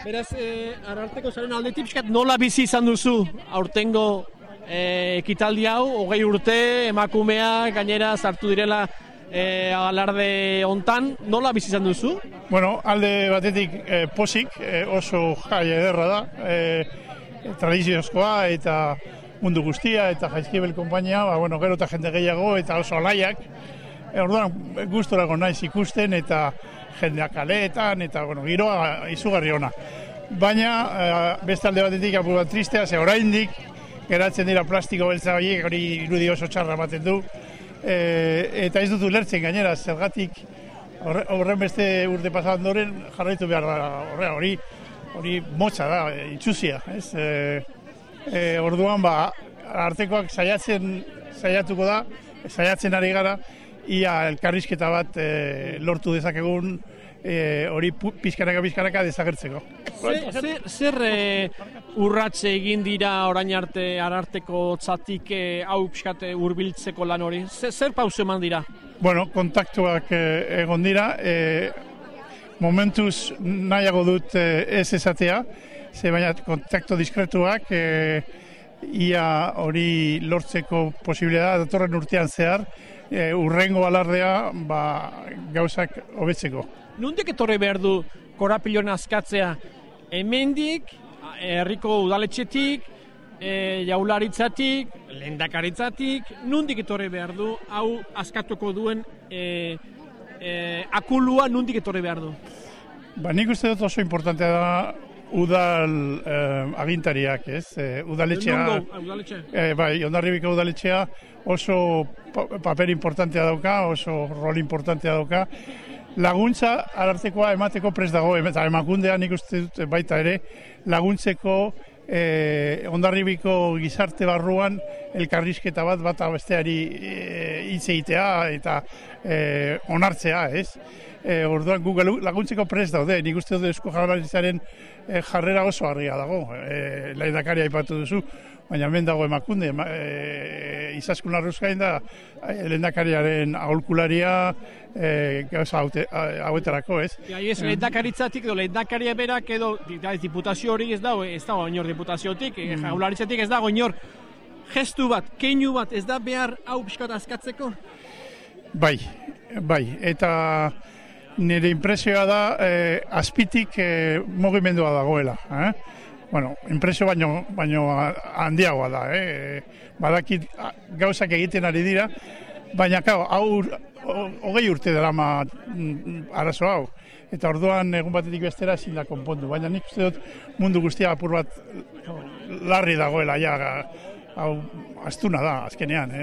Beraz, Ararteko zaren aldetik pixkat nola bizi izan duzu aurtengo ekitaldi hau, 20 urte, emakumeak gainera sartu direla alarde hontan, nola bizi izan duzu? Bueno, alde batetik posik, oso jai ederra da, tradiziozkoa eta mundu guztia eta Jaizkibel konpainia, bueno, gero eta jende gehiago eta oso alaiak. Orduan gustorako naiz ikusten eta jendeak kaleetan eta bueno, giroa izugarri ona. Baina beste alde batetik apur bat tristea, ze oraindik geratzen dira plastiko beltza horiek, hori irudi oso txarra ematen du. Eta ez dut ulertzen gainera, zergatik horren beste urte pasa ondoren jarraitu behar da, hori motza da, itxuzia, ez? Orduan, Arartekoak saiatuko da, saiatzen ari gara, ia elkarrizketa bat lortu dezakegun hori pizkanaka desagertzeko. Zer urratze egin dira orain arte Ararteko tzatik hau pixkate hurbiltzeko lan hori? Zer pauso eman dira? Bueno, kontaktuak egon dira, momentuz nahiago dut ez esatea, ze baina kontaktu diskretuak ia hori lortzeko posibilitatea datorren urtean zehar, urrengo alardea gauzak hobetzeko. Nondik etorri behar du korapilon askatzea? Hemendik, herriko udaletxetik, jaularitzatik, lehendakaritzatik, nondik etorri behar du hau askatuko duen akulua nondik etorri behar du? Nik uste dut oso importantea da udal agintariak, ez? Udaletxea, Hondarribiko udaletxea oso paper importantea dauka, oso rol importantea dauka. Laguntza Arartekoa emateko prest dago, eta emakundea nik uste dut baita ere, laguntzeko Hondarribiko gizarte barruan elkarrizketa bat besteari hitz egitea eta onartzea, ez? Orduan gu laguntzeko prest daude, nik uste dut Eusko Jaurlaritzaren jarrera oso argia dago, lehendakaria aipatu duzu, baina hemen dago emakunde, Izaskun Larruzkain da lehendakariaren aholkularia gauza hauetarako, ez? Lehendakaritzatik edo lehendakaria berak edo diputazio hori ez dago inor diputaziotik, Jaurlaritzatik ez dago inor gestu bat, keinu bat ez da behar hau pixkat askatzeko? Bai, eta nire impresioa da azpitik mugimendua dagoela. Bueno, impresio baino handiagoa da. Badakit gauzak egiten ari dira, baina hau 20 urte darama arazo hau. Eta orduan egun batetik bestera ezin da konpondu. Baina nik uste dut mundu guztia apur bat larri dagoela, hau astuna da, azkenean.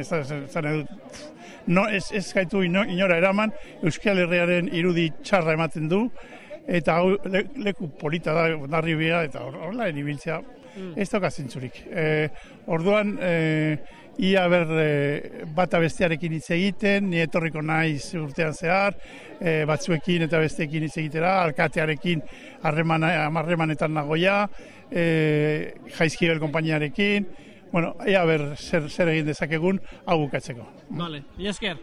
Ez gaitu inora eraman, Euskal Herriaren irudi txarra ematen du, eta hau leku polita da Hondarribia, eta horrela ibiltzea ez dauka zentzurik. Orduan, ia bata bestearekin hitz egiten, ni etorriko naiz urtean zehar, batzuekin eta besteekin hitz egitera, alkatearekin harremanetan nagoia, Jaizkibel konpainiarekin, bueno, ea zer egin dezakegun hau bukatzeko. Vale, mila esker.